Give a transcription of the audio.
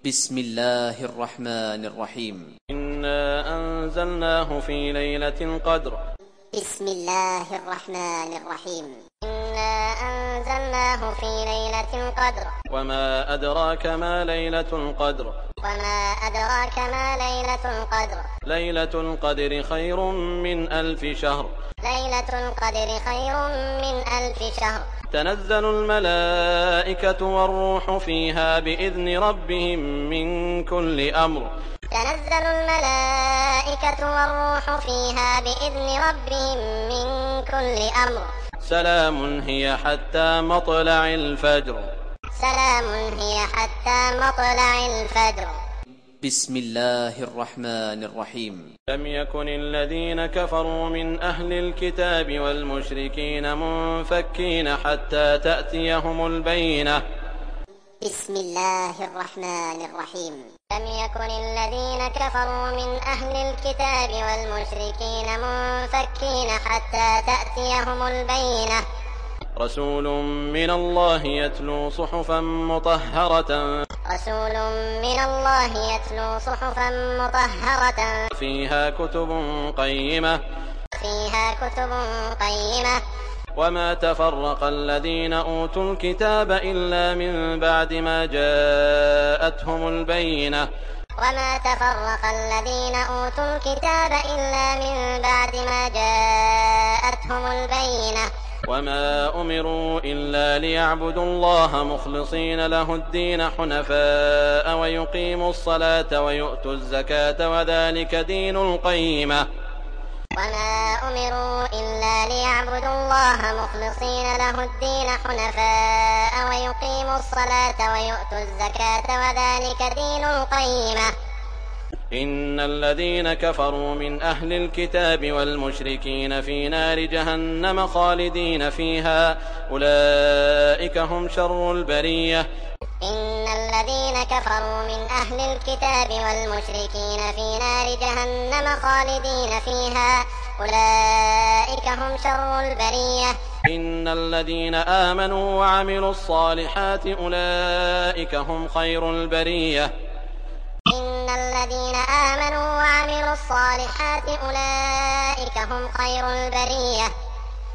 بسم الله الرحمن الرحيم. إنا أنزلناه في ليلة القدر. بسم الله الرحمن الرحيم. إنا أنزلناه في ليلة القدر. وما أدراك ما ليلة القدر. وما أدراك ما ليلة القدر. ليلة القدر خير من 1000 شهر. ليلة القدر خير من 1000 شهر. تنزل الملائكة والروح فيها بإذن ربهم من كل أمر. تنزل الملائكة والروح فيها بإذن ربهم من كل أمر. سلام هي حتى مطلع الفجر. سلام هي حتى مطلع الفجر. بسم الله الرحمن الرحيم. لم يكن الذين كفروا من أهل الكتاب والمشركين منفكين حتى تأتيهم البينة. بسم الله الرحمن الرحيم. لم يكن الذين كفروا من أهل الكتاب والمشركين منفكين حتى تأتيهم البينة. رسول من الله يتلو صحفا مطهرة. رسول من الله يتلو صحفا مطهرة. فيها كتب قيمة. فيها كتب قيمة. وما تفرق الذين أوتوا الكتاب إلا من بعد ما جاءتهم البينة. وما تفرق الذين أوتوا الكتاب إلا من بعد ما جاءتهم البينة. وما أمروا إلا ليعبدوا الله مخلصين له الدين حنفاء ويقيموا الصلاة ويؤتوا الزكاة وذلك دين القيمة. وما أمروا إلا ليعبدوا الله مخلصين له الدين حنفاء ويقيموا الصلاة ويؤتوا الزكاة وذلك دين القيمة. إن الذين كفروا من أهل الكتاب والمشركين في نار جهنم خالدين فيها أولئك هم شر البرية. إن الذين كفروا من أهل الكتاب والمشركين في نار جهنم خالدين فيها أولئك هم شر البرية. إن الذين آمنوا وعملوا الصالحات أولئك هم خير البرية. إن الذين آمنوا وعملوا الصالحات أولئك هم خير البرية.